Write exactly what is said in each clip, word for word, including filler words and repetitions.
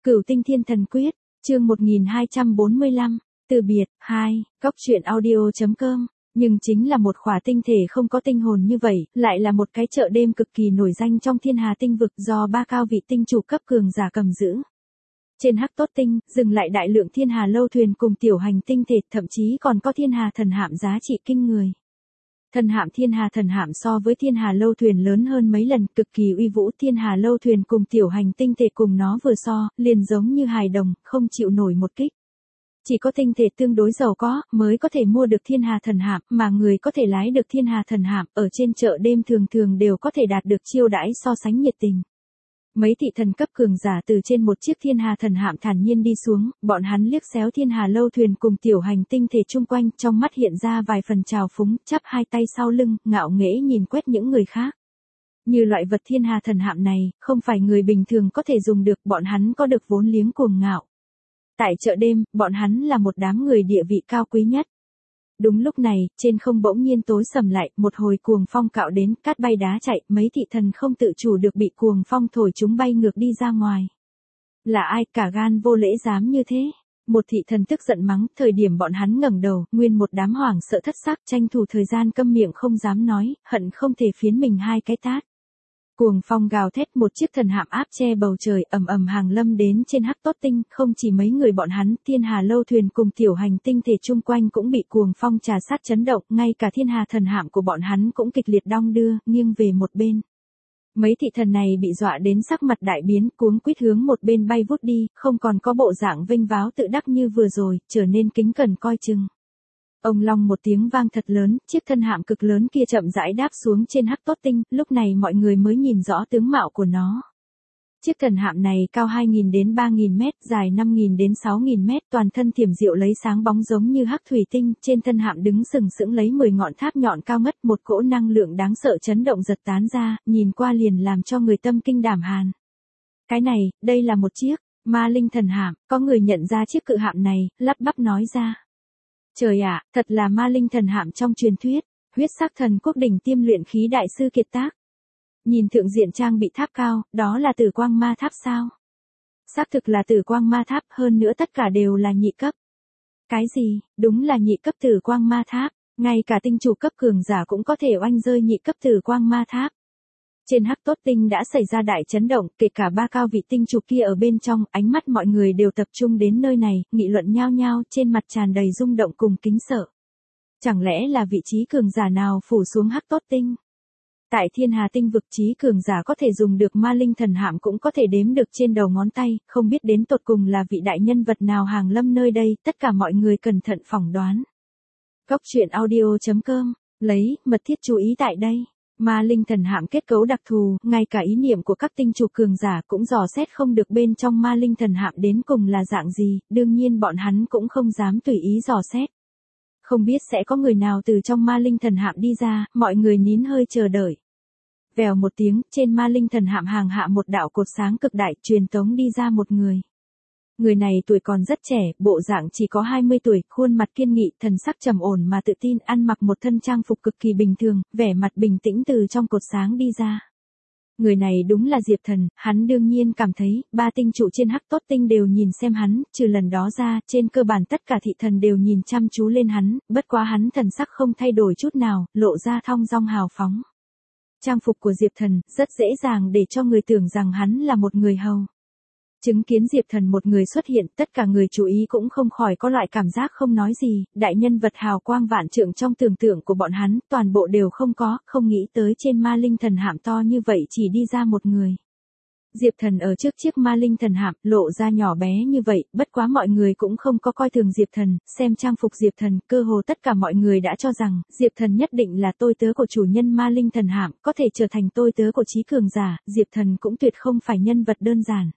Cửu Tinh Thiên Thần Quyết, chương một nghìn hai trăm bốn mươi lăm, từ biệt, hai, cóc truyện audio.com, nhưng chính là một khỏa tinh thể không có tinh hồn như vậy, lại là một cái chợ đêm cực kỳ nổi danh trong thiên hà tinh vực do ba cao vị tinh chủ cấp cường giả cầm giữ. Trên Hắc Tốt Tinh, dừng lại đại lượng thiên hà lâu thuyền cùng tiểu hành tinh thể, thậm chí còn có thiên hà thần hạm giá trị kinh người. Thần hạm thiên hà thần hạm so với thiên hà lâu thuyền lớn hơn mấy lần, cực kỳ uy vũ. Thiên hà lâu thuyền cùng tiểu hành tinh thể cùng nó vừa so, liền giống như hài đồng, không chịu nổi một kích. Chỉ có tinh thể tương đối giàu có, mới có thể mua được thiên hà thần hạm, mà người có thể lái được thiên hà thần hạm, ở trên chợ đêm thường thường đều có thể đạt được chiêu đãi so sánh nhiệt tình. Mấy thị thần cấp cường giả từ trên một chiếc thiên hà thần hạm thản nhiên đi xuống, bọn hắn liếc xéo thiên hà lâu thuyền cùng tiểu hành tinh thể chung quanh, trong mắt hiện ra vài phần trào phúng, chắp hai tay sau lưng, ngạo nghễ nhìn quét những người khác. Như loại vật thiên hà thần hạm này, không phải người bình thường có thể dùng được, bọn hắn có được vốn liếng cuồng ngạo. Tại chợ đêm, bọn hắn là một đám người địa vị cao quý nhất. Đúng lúc này, trên không bỗng nhiên tối sầm lại, một hồi cuồng phong cạo đến, cát bay đá chạy, mấy thị thần không tự chủ được bị cuồng phong thổi chúng bay ngược đi ra ngoài. Là ai cả gan vô lễ dám như thế? Một thị thần tức giận mắng, thời điểm bọn hắn ngẩng đầu, nguyên một đám hoảng sợ thất sắc, tranh thủ thời gian câm miệng không dám nói, hận không thể phiến mình hai cái tát. Cuồng phong gào thét, một chiếc thần hạm áp che bầu trời, ầm ầm hàng lâm đến trên Hắc Tốt Tinh, không chỉ mấy người bọn hắn, thiên hà lâu thuyền cùng tiểu hành tinh thể chung quanh cũng bị cuồng phong trà sát chấn động, ngay cả thiên hà thần hạm của bọn hắn cũng kịch liệt đong đưa, nghiêng về một bên. Mấy thị thần này bị dọa đến sắc mặt đại biến, cuống quýt hướng một bên bay vút đi, không còn có bộ dạng vênh váo tự đắc như vừa rồi, trở nên kính cẩn coi chừng. Ông long một tiếng vang thật lớn, chiếc thân hạm cực lớn kia chậm rãi đáp xuống trên Hắc Tốt Tinh, lúc này mọi người mới nhìn rõ tướng mạo của nó. Chiếc thần hạm này cao hai nghìn đến ba nghìn mét, dài năm nghìn đến sáu nghìn mét, toàn thân thiểm diệu lấy sáng bóng giống như hắc thủy tinh, trên thân hạm đứng sừng sững lấy mười ngọn tháp nhọn cao ngất, một cỗ năng lượng đáng sợ chấn động giật tán ra, nhìn qua liền làm cho người tâm kinh đảm hàn. Cái này, đây là một chiếc ma linh thần hạm, có người nhận ra chiếc cự hạm này, lắp bắp nói ra. Trời ạ, thật là ma linh thần hạm trong truyền thuyết, huyết sắc thần quốc đỉnh tiêm luyện khí đại sư kiệt tác. Nhìn thượng diện trang bị tháp cao, đó là tử quang ma tháp sao? Xác thực là tử quang ma tháp, hơn nữa tất cả đều là nhị cấp. Cái gì, đúng là nhị cấp tử quang ma tháp, ngay cả tinh chủ cấp cường giả cũng có thể oanh rơi nhị cấp tử quang ma tháp. Trên Hắc Tốt Tinh đã xảy ra đại chấn động, kể cả ba cao vị tinh chủ kia ở bên trong, ánh mắt mọi người đều tập trung đến nơi này, nghị luận nhao nhao, trên mặt tràn đầy rung động cùng kính sợ. Chẳng lẽ là vị trí cường giả nào phủ xuống Hắc Tốt Tinh? Tại thiên hà tinh vực, trí cường giả có thể dùng được ma linh thần hạm cũng có thể đếm được trên đầu ngón tay, không biết đến tột cùng là vị đại nhân vật nào hàng lâm nơi đây, tất cả mọi người cẩn thận phỏng đoán. Cóc truyện audio.com, lấy, mật thiết chú ý tại đây. Ma linh thần hạm kết cấu đặc thù, ngay cả ý niệm của các tinh chủ cường giả cũng dò xét không được bên trong ma linh thần hạm đến cùng là dạng gì, đương nhiên bọn hắn cũng không dám tùy ý dò xét. Không biết sẽ có người nào từ trong ma linh thần hạm đi ra, mọi người nín hơi chờ đợi. Vèo một tiếng, trên ma linh thần hạm hàng hạ một đạo cột sáng cực đại, truyền tống đi ra một người. Người này tuổi còn rất trẻ, bộ dạng chỉ có hai mươi tuổi, khuôn mặt kiên nghị, thần sắc trầm ổn mà tự tin, ăn mặc một thân trang phục cực kỳ bình thường, vẻ mặt bình tĩnh từ trong cột sáng đi ra. Người này đúng là Diệp Thần, hắn đương nhiên cảm thấy, ba tinh trụ trên Hắc Tốt Tinh đều nhìn xem hắn, trừ lần đó ra, trên cơ bản tất cả thị thần đều nhìn chăm chú lên hắn, bất quá hắn thần sắc không thay đổi chút nào, lộ ra thong dong hào phóng. Trang phục của Diệp Thần, rất dễ dàng để cho người tưởng rằng hắn là một người hầu. Chứng kiến Diệp Thần một người xuất hiện, tất cả người chú ý cũng không khỏi có loại cảm giác không nói gì, đại nhân vật hào quang vạn trượng trong tưởng tượng của bọn hắn, toàn bộ đều không có, không nghĩ tới trên ma linh thần hạm to như vậy chỉ đi ra một người. Diệp Thần ở trước chiếc ma linh thần hạm, lộ ra nhỏ bé như vậy, bất quá mọi người cũng không có coi thường Diệp Thần, xem trang phục Diệp Thần, cơ hồ tất cả mọi người đã cho rằng, Diệp Thần nhất định là tôi tớ của chủ nhân ma linh thần hạm, có thể trở thành tôi tớ của trí cường giả, Diệp Thần cũng tuyệt không phải nhân vật đơn giản.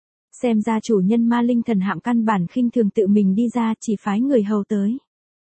Xem ra chủ nhân ma linh thần hạm căn bản khinh thường tự mình đi ra, chỉ phái người hầu tới.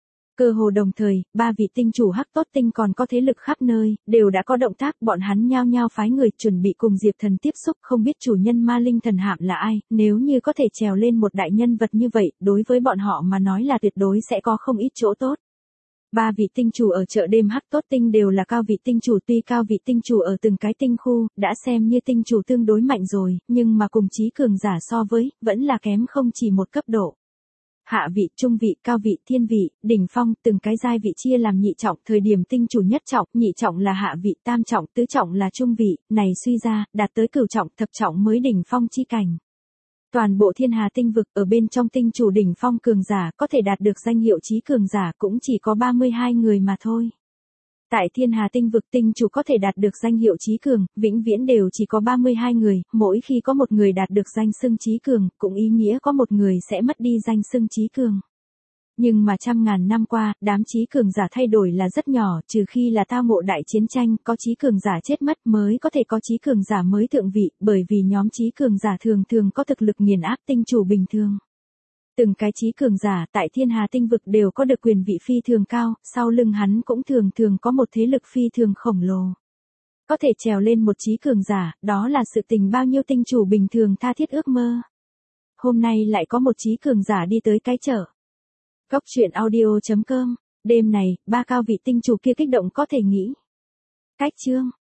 Cơ hồ đồng thời, ba vị tinh chủ Hắc Tốt Tinh còn có thế lực khắp nơi, đều đã có động tác, bọn hắn nhao nhao phái người chuẩn bị cùng Diệp Thần tiếp xúc, không biết chủ nhân ma linh thần hạm là ai, nếu như có thể trèo lên một đại nhân vật như vậy, đối với bọn họ mà nói là tuyệt đối sẽ có không ít chỗ tốt. Ba vị tinh chủ ở chợ đêm Hắc Tốt Tinh đều là cao vị tinh chủ, tuy cao vị tinh chủ ở từng cái tinh khu, đã xem như tinh chủ tương đối mạnh rồi, nhưng mà cùng chí cường giả so với, vẫn là kém không chỉ một cấp độ. Hạ vị, trung vị, cao vị, thiên vị, đỉnh phong, từng cái giai vị chia làm nhị trọng, thời điểm tinh chủ nhất trọng, nhị trọng là hạ vị, tam trọng, tứ trọng là trung vị, này suy ra, đạt tới cửu trọng, thập trọng mới đỉnh phong chi cảnh. Toàn bộ thiên hà tinh vực ở bên trong tinh chủ đỉnh phong cường giả có thể đạt được danh hiệu chí cường giả cũng chỉ có ba mươi hai người mà thôi. Tại thiên hà tinh vực tinh chủ có thể đạt được danh hiệu chí cường, vĩnh viễn đều chỉ có ba mươi hai người, mỗi khi có một người đạt được danh xưng chí cường, cũng ý nghĩa có một người sẽ mất đi danh xưng chí cường. Nhưng mà trăm ngàn năm qua, đám chí cường giả thay đổi là rất nhỏ, trừ khi là tao ngộ đại chiến tranh, có chí cường giả chết mất mới có thể có chí cường giả mới thượng vị, bởi vì nhóm chí cường giả thường thường có thực lực nghiền áp tinh chủ bình thường. Từng cái chí cường giả tại thiên hà tinh vực đều có được quyền vị phi thường cao, sau lưng hắn cũng thường thường có một thế lực phi thường khổng lồ. Có thể trèo lên một chí cường giả, đó là sự tình bao nhiêu tinh chủ bình thường tha thiết ước mơ. Hôm nay lại có một chí cường giả đi tới cái chợ. Góc truyện audio chấm com, đêm này, ba cao vị tinh chủ kia kích động có thể nghĩ. Cách chương